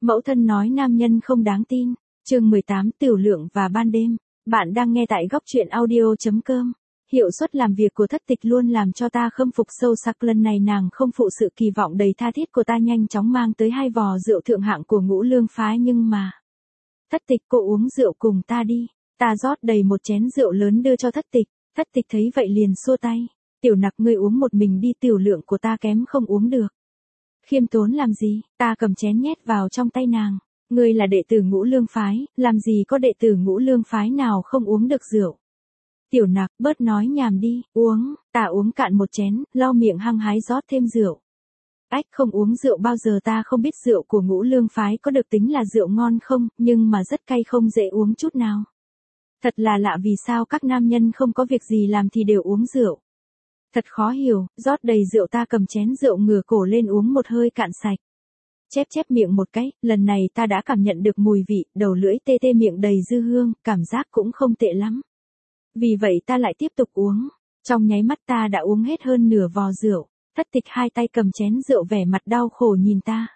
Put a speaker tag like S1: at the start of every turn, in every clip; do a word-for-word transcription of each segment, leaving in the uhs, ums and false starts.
S1: Mẫu thân nói nam nhân không đáng tin. Chương mười tám Tiểu lượng và ban đêm. Bạn đang nghe tại góc truyện audio chấm com. Hiệu suất làm việc của Thất Tịch luôn làm cho ta khâm phục sâu sắc, lần này nàng không phụ sự kỳ vọng đầy tha thiết của ta, nhanh chóng mang tới hai vò rượu thượng hạng của Ngũ Lương phái, nhưng mà Thất Tịch, cô uống rượu cùng ta đi. Ta rót đầy một chén rượu lớn đưa cho Thất Tịch. Thất Tịch thấy vậy liền xua tay. Tiểu nặc, ngươi uống một mình đi, tiểu lượng của ta kém không uống được. Khiêm tốn làm gì? Ta cầm chén nhét vào trong tay nàng. Ngươi là đệ tử Ngũ Lương phái, làm gì có đệ tử Ngũ Lương phái nào không uống được rượu. Tiểu nặc, bớt nói nhảm đi, uống. Ta uống cạn một chén, lau miệng hăng hái rót thêm rượu. Ách, không uống rượu bao giờ, ta không biết rượu của Ngũ Lương phái có được tính là rượu ngon không, nhưng mà rất cay, không dễ uống chút nào. Thật là lạ, vì sao các nam nhân không có việc gì làm thì đều uống rượu. Thật khó hiểu. Rót đầy rượu, ta cầm chén rượu ngửa cổ lên uống một hơi cạn sạch. Chép chép miệng một cái, lần này ta đã cảm nhận được mùi vị, đầu lưỡi tê tê, miệng đầy dư hương, cảm giác cũng không tệ lắm. Vì vậy ta lại tiếp tục uống. Trong nháy mắt ta đã uống hết hơn nửa vò rượu. Thất Tịch hai tay cầm chén rượu, vẻ mặt đau khổ nhìn ta.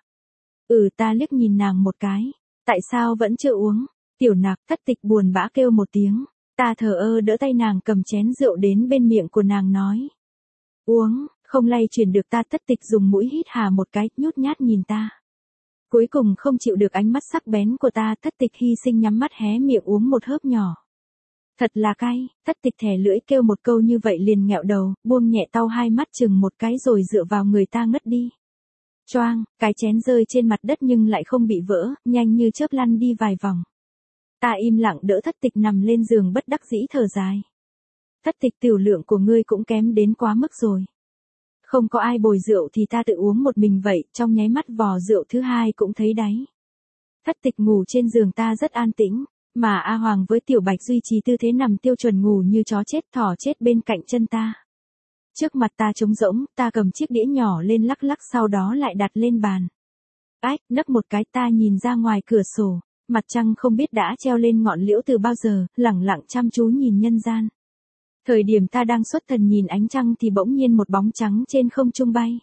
S1: Ừ, ta liếc nhìn nàng một cái. Tại sao vẫn chưa uống? Tiểu nặc. Thất Tịch buồn bã kêu một tiếng. Ta thờ ơ đỡ tay nàng, cầm chén rượu đến bên miệng của nàng nói. Uống. Không lay chuyển được ta. Thất Tịch dùng mũi hít hà một cái, nhút nhát nhìn ta. Cuối cùng không chịu được ánh mắt sắc bén của ta, Thất Tịch hy sinh nhắm mắt hé miệng uống một hớp nhỏ. Thật là cay. Thất Tịch thè lưỡi kêu một câu như vậy liền nghẹo đầu, buông nhẹ tau hai mắt chừng một cái rồi dựa vào người ta ngất đi. Choang, cái chén rơi trên mặt đất nhưng lại không bị vỡ, nhanh như chớp lăn đi vài vòng. Ta im lặng đỡ Thất Tịch nằm lên giường, bất đắc dĩ thở dài. Thất Tịch, tiểu lượng của ngươi cũng kém đến quá mức rồi. Không có ai bồi rượu thì ta tự uống một mình vậy, trong nháy mắt vò rượu thứ hai cũng thấy đáy. Thất Tịch ngủ trên giường ta rất an tĩnh, mà A Hoàng với Tiểu Bạch duy trì tư thế nằm tiêu chuẩn ngủ như chó chết thỏ chết bên cạnh chân ta. Trước mặt ta trống rỗng, ta cầm chiếc đĩa nhỏ lên lắc lắc, sau đó lại đặt lên bàn. Ách, nấc một cái, ta nhìn ra ngoài cửa sổ, mặt trăng không biết đã treo lên ngọn liễu từ bao giờ, lẳng lặng chăm chú nhìn nhân gian. Thời điểm ta đang xuất thần nhìn ánh trăng thì bỗng nhiên một bóng trắng trên không trung bay.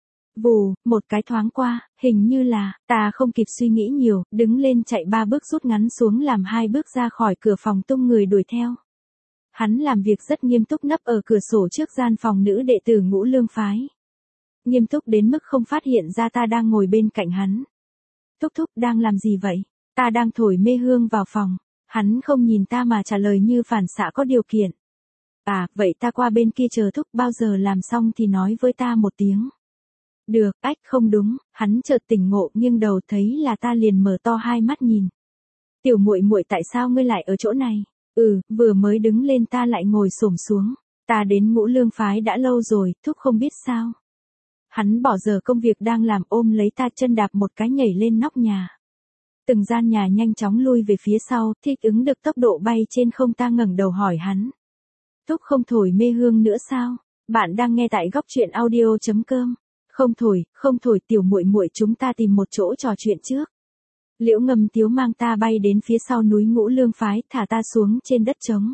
S1: Vù, một cái thoáng qua, hình như là, ta không kịp suy nghĩ nhiều, đứng lên chạy ba bước rút ngắn xuống làm hai bước ra khỏi cửa phòng, tung người đuổi theo. Hắn làm việc rất nghiêm túc, nấp ở cửa sổ trước gian phòng nữ đệ tử Ngũ Lương phái. Nghiêm túc đến mức không phát hiện ra ta đang ngồi bên cạnh hắn. Thúc thúc đang làm gì vậy? Ta đang thổi mê hương vào phòng. Hắn không nhìn ta mà trả lời như phản xạ có điều kiện. À, vậy ta qua bên kia chờ thúc, bao giờ làm xong thì nói với ta một tiếng. Được. Ách, không đúng. Hắn chợt tỉnh ngộ, nghiêng đầu thấy là ta liền mở to hai mắt nhìn. Tiểu muội muội, tại sao ngươi lại ở chỗ này? Ừ, vừa mới đứng lên ta lại ngồi xổm xuống. Ta đến Ngũ Lương phái đã lâu rồi, thúc không biết sao? Hắn bỏ giờ công việc đang làm, ôm lấy ta, chân đạp một cái nhảy lên nóc nhà. Từng gian nhà nhanh chóng lui về phía sau, thích ứng được tốc độ bay trên không. Ta ngẩng đầu hỏi hắn. Thúc không thổi mê hương nữa sao? Bạn đang nghe tại góc truyện audio chấm com. Không thổi, không thổi tiểu muội muội, chúng ta tìm một chỗ trò chuyện trước. Liễu Ngâm Tiếu mang ta bay đến phía sau núi Ngũ Lương phái, thả ta xuống trên đất trống.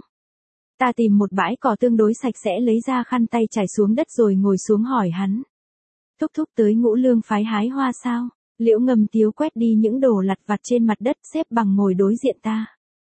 S1: Ta tìm một bãi cỏ tương đối sạch sẽ, lấy ra khăn tay trải xuống đất rồi ngồi xuống hỏi hắn. Thúc thúc tới Ngũ Lương phái hái hoa sao? Liễu Ngâm Tiếu quét đi những đồ lặt vặt trên mặt đất, xếp bằng ngồi đối diện ta.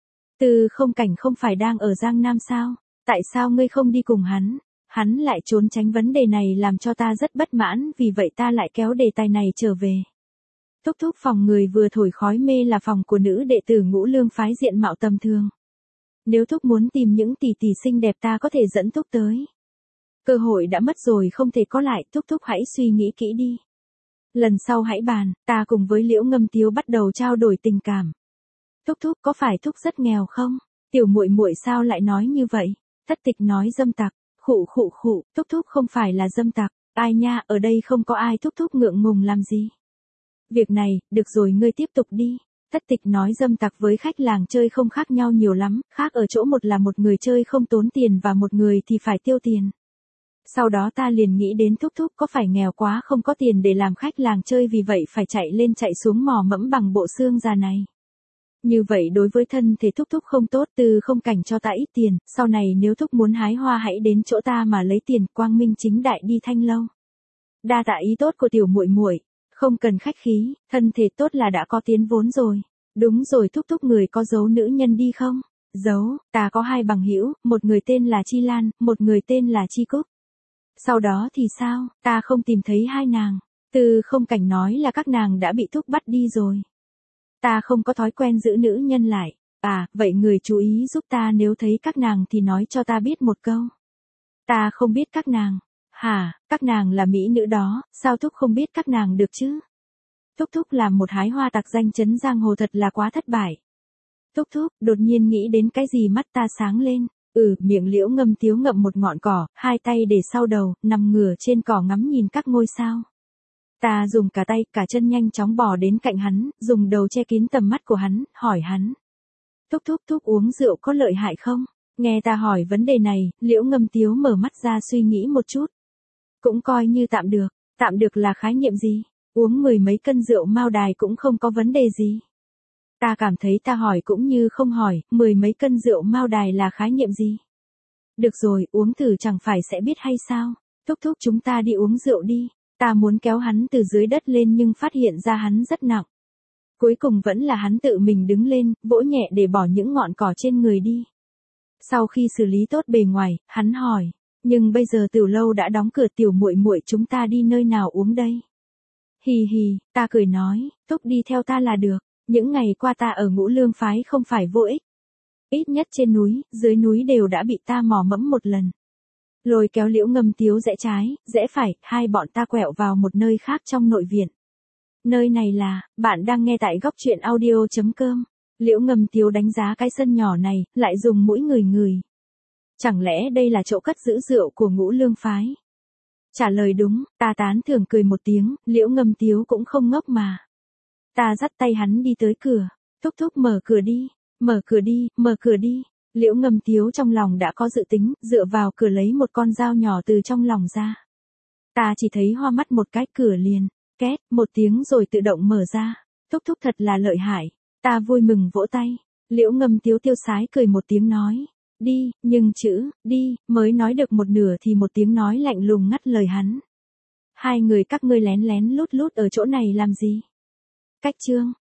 S1: Từ Không Cảnh không phải đang ở Giang Nam sao? Tại sao ngươi không đi cùng hắn? Hắn lại trốn tránh vấn đề này làm cho ta rất bất mãn, vì vậy ta lại kéo đề tài này trở về. Thúc thúc, phòng người vừa thổi khói mê là phòng của nữ đệ tử Ngũ Lương phái diện mạo tầm thường. Nếu thúc muốn tìm những tỷ tỷ xinh đẹp ta có thể dẫn thúc tới. Cơ hội đã mất rồi không thể có lại, thúc thúc hãy suy nghĩ kỹ đi. Lần sau hãy bàn. Ta cùng với Liễu Ngâm Tiếu bắt đầu trao đổi tình cảm. Thúc thúc, có phải thúc rất nghèo không? Tiểu muội muội sao lại nói như vậy? Thất Tịch nói dâm tặc. Khụ khụ khụ, thúc thúc không phải là dâm tặc. Ai nha, ở đây không có ai, thúc thúc ngượng ngùng làm gì? Việc này, được rồi, ngươi tiếp tục đi. Thất Tịch nói dâm tặc với khách làng chơi không khác nhau nhiều lắm, khác ở chỗ một là một người chơi không tốn tiền và một người thì phải tiêu tiền. Sau đó ta liền nghĩ đến thúc thúc có phải nghèo quá không có tiền để làm khách làng chơi, vì vậy phải chạy lên chạy xuống mò mẫm bằng bộ xương già này. Như vậy đối với thân thể thúc thúc không tốt. Từ Không Cảnh cho ta ít tiền, sau này nếu thúc muốn hái hoa hãy đến chỗ ta mà lấy tiền, quang minh chính đại đi Thanh Lâu. Đa tạ ý tốt của tiểu muội muội. Không cần khách khí, thân thể tốt là đã có tiến vốn rồi. Đúng rồi, thúc thúc người có giấu nữ nhân đi không? Giấu, ta có hai bằng hữu, một người tên là Chi Lan, một người tên là Chi Cúc. Sau đó thì sao, ta không tìm thấy hai nàng. Từ không cảnh nói là các nàng đã bị thúc bắt đi rồi. Ta không có thói quen giữ nữ nhân lại. À, vậy người chú ý giúp ta nếu thấy các nàng thì nói cho ta biết một câu. Ta không biết các nàng. Hả, các nàng là mỹ nữ đó, sao thúc không biết các nàng được chứ? Thúc thúc làm một hái hoa tặc danh chấn giang hồ thật là quá thất bại. Thúc thúc, đột nhiên nghĩ đến cái gì mắt ta sáng lên. Ừ, miệng Liễu Ngâm Tiếu ngậm một ngọn cỏ, hai tay để sau đầu, nằm ngửa trên cỏ ngắm nhìn các ngôi sao. Ta dùng cả tay, cả chân nhanh chóng bò đến cạnh hắn, dùng đầu che kín tầm mắt của hắn, hỏi hắn. Thúc thúc thúc uống rượu có lợi hại không? Nghe ta hỏi vấn đề này, Liễu Ngâm Tiếu mở mắt ra suy nghĩ một chút. Cũng coi như tạm được, tạm được là khái niệm gì? Uống mười mấy cân rượu Mao Đài cũng không có vấn đề gì. Ta cảm thấy ta hỏi cũng như không hỏi, mười mấy cân rượu Mao Đài là khái niệm gì? Được rồi, uống thử chẳng phải sẽ biết hay sao? Thúc thúc chúng ta đi uống rượu đi. Ta muốn kéo hắn từ dưới đất lên nhưng phát hiện ra hắn rất nặng. Cuối cùng vẫn là hắn tự mình đứng lên, vỗ nhẹ để bỏ những ngọn cỏ trên người đi. Sau khi xử lý tốt bề ngoài, hắn hỏi, nhưng bây giờ tiểu lâu đã đóng cửa, tiểu muội muội chúng ta đi nơi nào uống đây? Hì hì, ta cười nói, thúc đi theo ta là được, những ngày qua ta ở Ngũ Lương phái không phải vô ích. Ít nhất trên núi, dưới núi đều đã bị ta mò mẫm một lần. Lôi kéo Liễu Ngâm Tiếu rẽ trái, rẽ phải, hai bọn ta quẹo vào một nơi khác trong nội viện. Nơi này là, bạn đang nghe tại góc truyện audio chấm com. Liễu Ngâm Tiếu đánh giá cái sân nhỏ này, lại dùng mũi ngửi ngửi. Chẳng lẽ đây là chỗ cất giữ rượu của Ngũ Lương phái? Trả lời đúng, ta tán thưởng cười một tiếng, Liễu Ngâm Tiếu cũng không ngốc mà. Ta dắt tay hắn đi tới cửa, thúc thúc mở cửa đi, mở cửa đi, mở cửa đi. Liễu Ngâm Tiếu trong lòng đã có dự tính, dựa vào cửa lấy một con dao nhỏ từ trong lòng ra. Ta chỉ thấy hoa mắt một cái, cửa liền, két, một tiếng rồi tự động mở ra. Thúc thúc thật là lợi hại. Ta vui mừng vỗ tay. Liễu Ngâm Tiếu tiêu sái cười một tiếng nói. Đi, nhưng chữ, đi, mới nói được một nửa thì một tiếng nói lạnh lùng ngắt lời hắn. Hai người các ngươi lén lén lút lút ở chỗ này làm gì? Cách chương.